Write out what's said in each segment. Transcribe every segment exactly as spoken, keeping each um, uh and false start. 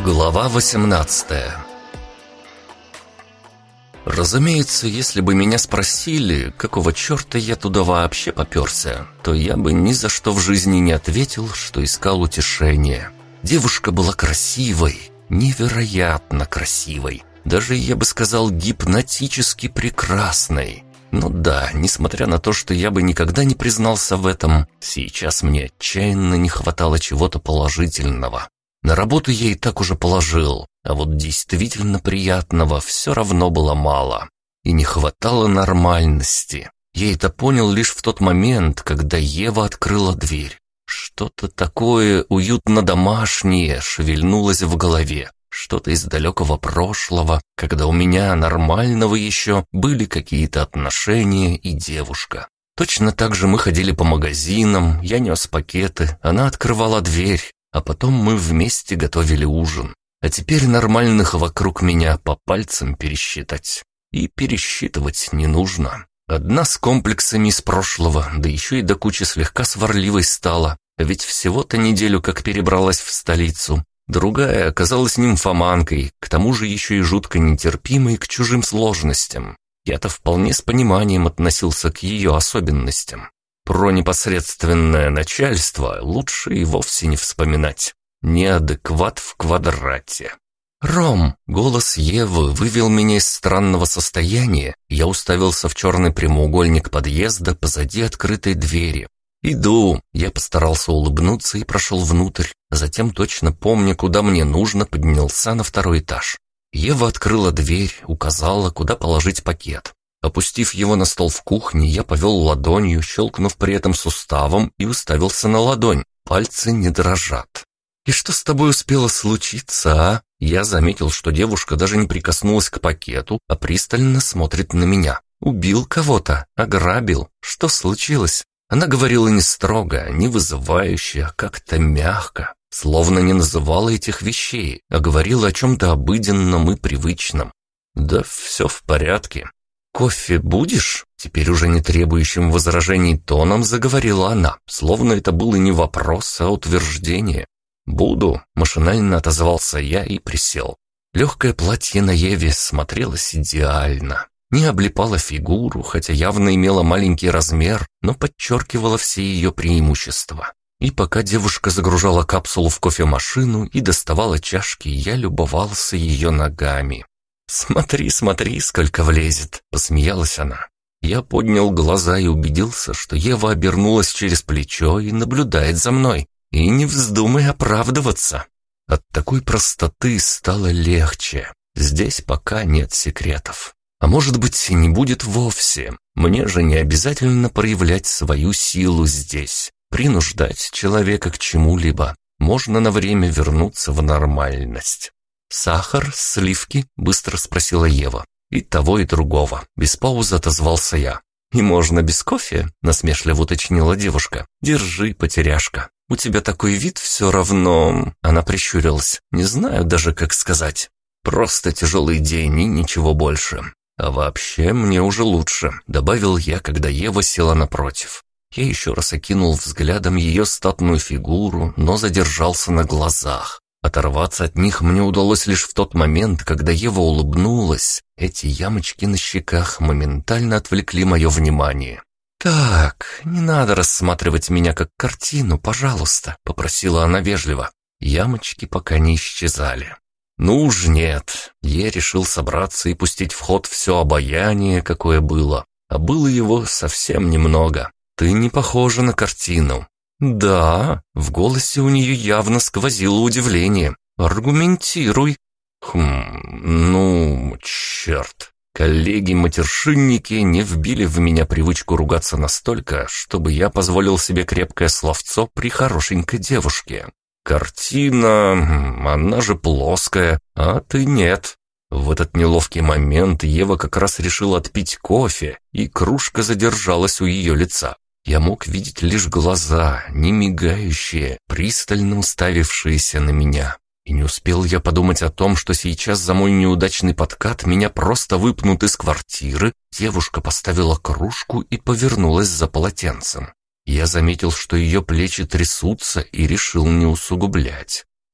Глава восемнадцатая. Разумеется, если бы меня спросили, какого черта я туда вообще попёрся, то я бы ни за что в жизни не ответил, что искал утешения. Девушка была красивой, невероятно красивой, даже, я бы сказал, гипнотически прекрасной. Ну да, несмотря на то, что я бы никогда не признался в этом, сейчас мне отчаянно не хватало чего-то положительного. На работу я и так уже положил, а вот действительно приятного все равно было мало. И не хватало нормальности. Я это понял лишь в тот момент, когда Ева открыла дверь. Что-то такое уютно-домашнее шевельнулось в голове. Что-то из далекого прошлого, когда у меня нормального еще были какие-то отношения и девушка. Точно так же мы ходили по магазинам, я нес пакеты, она открывала дверь. А потом мы вместе готовили ужин. А теперь нормальных вокруг меня по пальцам пересчитать. И пересчитывать не нужно. Одна с комплексами из прошлого, да еще и до кучи слегка сварливой стала. Ведь всего-то неделю как перебралась в столицу. Другая оказалась нимфоманкой, к тому же еще и жутко нетерпимой к чужим сложностям. Я-то вполне с пониманием относился к ее особенностям. Про непосредственное начальство лучше и вовсе не вспоминать. Неадекват в квадрате. «Ром!» — голос Евы вывел меня из странного состояния. Я уставился в черный прямоугольник подъезда позади открытой двери. «Иду!» — я постарался улыбнуться и прошел внутрь. Затем, точно помня, куда мне нужно, поднялся на второй этаж. Ева открыла дверь, указала, куда положить пакет. Опустив его на стол в кухне, я повел ладонью, щелкнув при этом суставом, и уставился на ладонь. Пальцы не дрожат. «И что с тобой успело случиться, а?» Я заметил, что девушка даже не прикоснулась к пакету, а пристально смотрит на меня. «Убил кого-то? Ограбил? Что случилось?» Она говорила не строго, не вызывающе, а как-то мягко, словно не называла этих вещей, а говорила о чем-то обыденном и привычном. «Да все в порядке». «Кофе будешь?» Теперь уже не требующим возражений тоном заговорила она, словно это было не вопрос, а утверждение. «Буду», — машинально отозвался я и присел. Легкое платье на Еве смотрелось идеально. Не облипало фигуру, хотя явно имело маленький размер, но подчеркивало все ее преимущества. И пока девушка загружала капсулу в кофемашину и доставала чашки, я любовался ее ногами. «Смотри, смотри, сколько влезет!» — посмеялась она. Я поднял глаза и убедился, что Ева обернулась через плечо и наблюдает за мной. И не вздумай оправдываться. От такой простоты стало легче. Здесь пока нет секретов. А может быть, и не будет вовсе. Мне же не обязательно проявлять свою силу здесь. Принуждать человека к чему-либо. Можно на время вернуться в нормальность. «Сахар, сливки?» — быстро спросила Ева. «И того, и другого». Без паузы отозвался я. «И можно без кофе?» — насмешливо уточнила девушка. «Держи, потеряшка. У тебя такой вид все равно...» Она прищурилась. «Не знаю даже, как сказать. Просто тяжелый день и ничего больше. А вообще мне уже лучше», — добавил я, когда Ева села напротив. Я еще раз окинул взглядом ее статную фигуру, но задержался на глазах. Оторваться от них мне удалось лишь в тот момент, когда Ева улыбнулась. Эти ямочки на щеках моментально отвлекли мое внимание. «Так, не надо рассматривать меня как картину, пожалуйста», — попросила она вежливо. Ямочки пока не исчезали. «Ну уж нет». Я решил собраться и пустить в ход все обаяние, какое было. А было его совсем немного. «Ты не похожа на картину». «Да», — в голосе у нее явно сквозило удивление. «Аргументируй». «Хм, ну, черт». Коллеги-матершинники не вбили в меня привычку ругаться настолько, чтобы я позволил себе крепкое словцо при хорошенькой девушке. «Картина, она же плоская, а ты нет». В этот неловкий момент Ева как раз решила отпить кофе, и кружка задержалась у ее лица. Я мог видеть лишь глаза, не мигающие, пристально уставившиеся на меня. И не успел я подумать о том, что сейчас за мой неудачный подкат меня просто выпнут из квартиры, девушка поставила кружку и повернулась за полотенцем. Я заметил, что ее плечи трясутся, и решил не усугублять.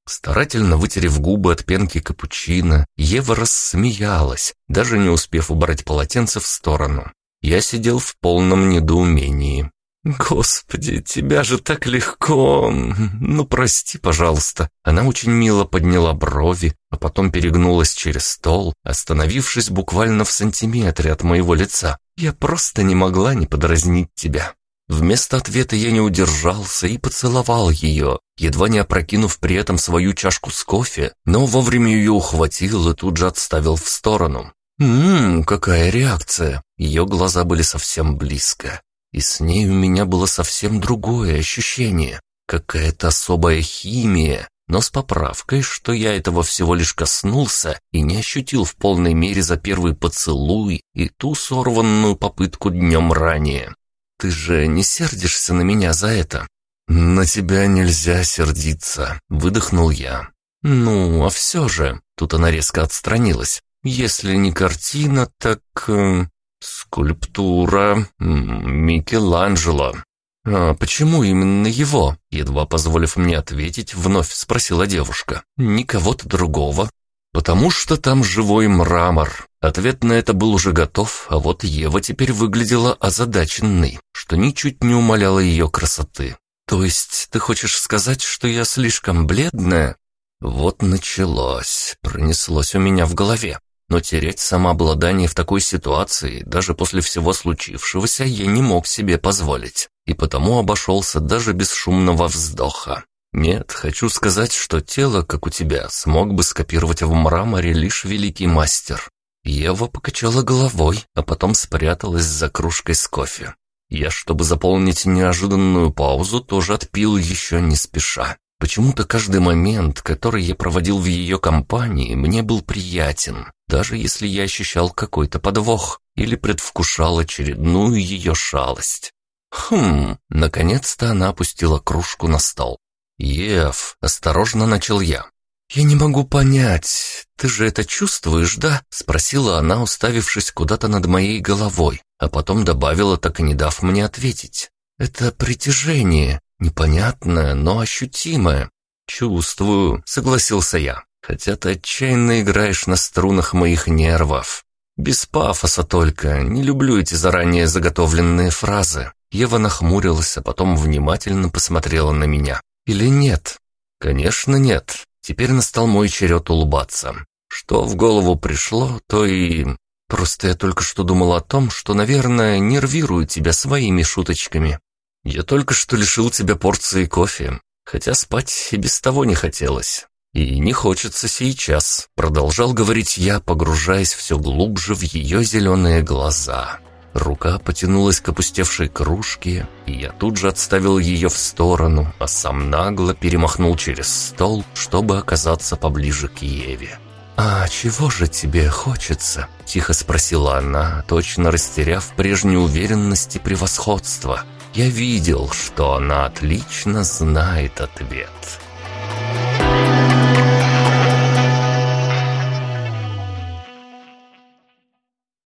Старательно вытерев губы от пенки капучино, Ева рассмеялась, даже не успев убрать полотенце в сторону. Я сидел в полном недоумении. «Господи, тебя же так легко! Ну, прости, пожалуйста». Она очень мило подняла брови, а потом перегнулась через стол, остановившись буквально в сантиметре от моего лица. «Я просто не могла не подразнить тебя». Вместо ответа я не удержался и поцеловал ее, едва не опрокинув при этом свою чашку с кофе, но вовремя ее ухватил и тут же отставил в сторону. «Ммм, какая реакция!» Ее глаза были совсем близко. И с ней у меня было совсем другое ощущение. Какая-то особая химия, но с поправкой, что я этого всего лишь коснулся и не ощутил в полной мере за первый поцелуй и ту сорванную попытку днем ранее. «Ты же не сердишься на меня за это?» «На тебя нельзя сердиться», — выдохнул я. «Ну, а все же...» — тут она резко отстранилась. «Если не картина, так... Э, скульптура... Микеланджело». «А почему именно его?» — едва позволив мне ответить, вновь спросила девушка. «Не кого-то другого». «Потому что там живой мрамор». Ответ на это был уже готов, а вот Ева теперь выглядела озадаченной, что ничуть не умаляло ее красоты. «То есть ты хочешь сказать, что я слишком бледная?» Вот началось, пронеслось у меня в голове. Но терять самообладание в такой ситуации, даже после всего случившегося, я не мог себе позволить, и потому обошелся даже без шумного вздоха. Нет, хочу сказать, что тело, как у тебя, смог бы скопировать в мраморе лишь великий мастер. Ева покачала головой, а потом спряталась за кружкой с кофе. Я, чтобы заполнить неожиданную паузу, тоже отпил еще не спеша. Почему-то каждый момент, который я проводил в ее компании, мне был приятен, даже если я ощущал какой-то подвох или предвкушал очередную ее шалость. Хм, наконец-то она опустила кружку на стол. «Ев», — осторожно начал я. «Я не могу понять, ты же это чувствуешь, да?» — спросила она, уставившись куда-то над моей головой, а потом добавила, так и не дав мне ответить. «Это притяжение, непонятное, но ощутимое». «Чувствую», — согласился я, «хотя ты отчаянно играешь на струнах моих нервов». «Без пафоса только, не люблю эти заранее заготовленные фразы». Ева нахмурилась, а потом внимательно посмотрела на меня. «Или нет?» «Конечно нет. Теперь настал мой черед улыбаться. Что в голову пришло, то и... Просто я только что думал о том, что, наверное, нервирую тебя своими шуточками. Я только что лишил тебя порции кофе, хотя спать и без того не хотелось. И не хочется сейчас», — продолжал говорить я, погружаясь все глубже в ее зеленые глаза. Рука потянулась к опустевшей кружке, и я тут же отставил ее в сторону, а сам нагло перемахнул через стол, чтобы оказаться поближе к Еве. «А чего же тебе хочется?» – тихо спросила она, точно растеряв прежнюю уверенность и превосходство. Я видел, что она отлично знает ответ.